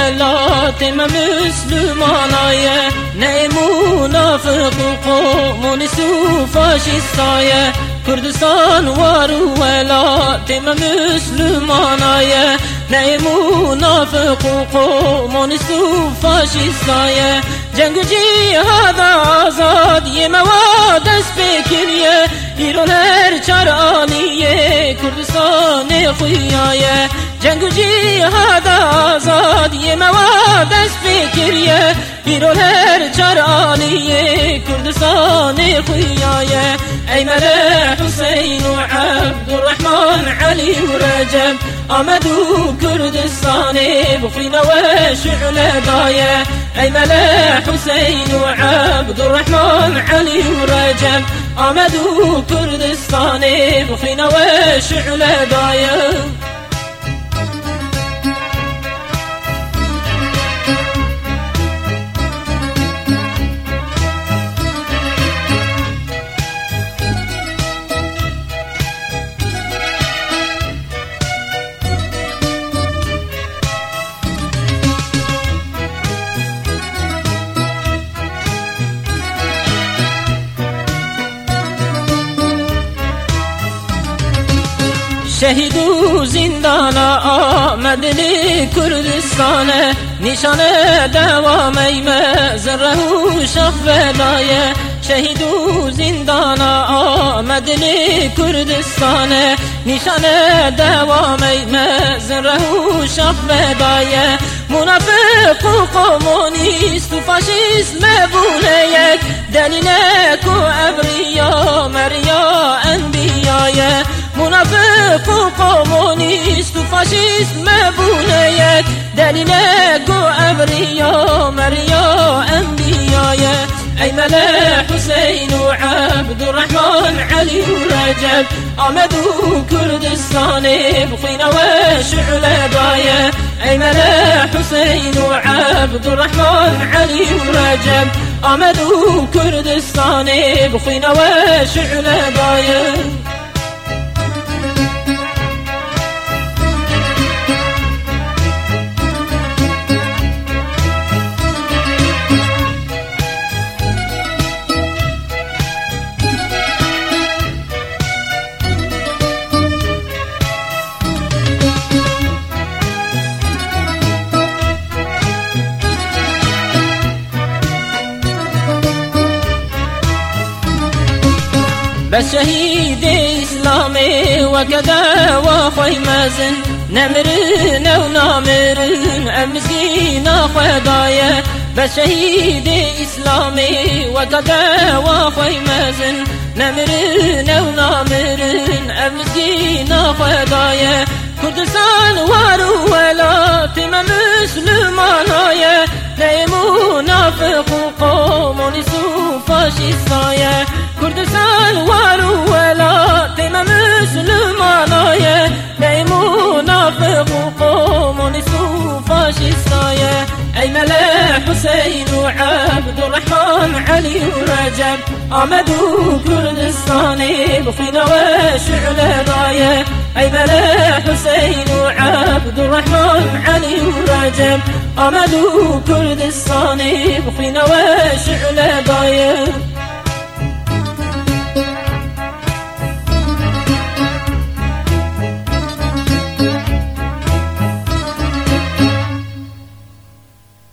ولات ما مسلمانايا نه منافق وكومونيست وفاشيستايا كردستان وارو ولات ما مسلمانايا نه منافق وكومونيست وفاشيستايا جنگ جهاد آزاد یه مواد دست بکریه ایران هر چرانیه کردستان خویایه جنگ جهاد آزاد یه مواد دست بکریه ایران هر چرانیه کردستان خویایه ایمن حسین و عبدالرحمن علی و رجب آمدو کردستان بخرین و شعل دایه ایمن حسین و عبدالرحمن علی و رجب آمدو کردستان بخرین و شعل دایه شهید و زندانا آمدن کردستان نشان دوام مزره و شخ فدایه شهید و زندانا آمدن کردستان نشان دوام مزره و شخ فدایه منافق و کمونیست و فاشیست مبونه یک دلیلک و ابریا مریا انبیایه منافق و کمونیست و فاشیست مبونه یک دلیلک و ابریا مریا انبیایه ایمن حسین و عبدالرحمن علی و رجب آمدو کردستان بخرین و شعل دایه ایمن حسین و عبدالرحمن علی و رجب آمدو کردستان بخرین و شعل دایه بس شهید اسلامی و کدا و خوی مزن نمرن و نامرن امسکین خدایه بس شهید اسلامی و کدا و خوی مزن نمرن و نامرن امسکین خدایه کردستان وارو ولات ما مسلمانایه نه منافق و کمونیست و فاشیستایه کردستان وارو ولات ما مسلمانایه نه منافق و کمونیست و فاشیستایه ایمن حسین و عبدالرحمن علی و رجب آمدو کردستان بخرین و شعل دایه ایمن حسین و عبدالرحمن علی و رجب آمدو کردستان بخرین و شعل دایه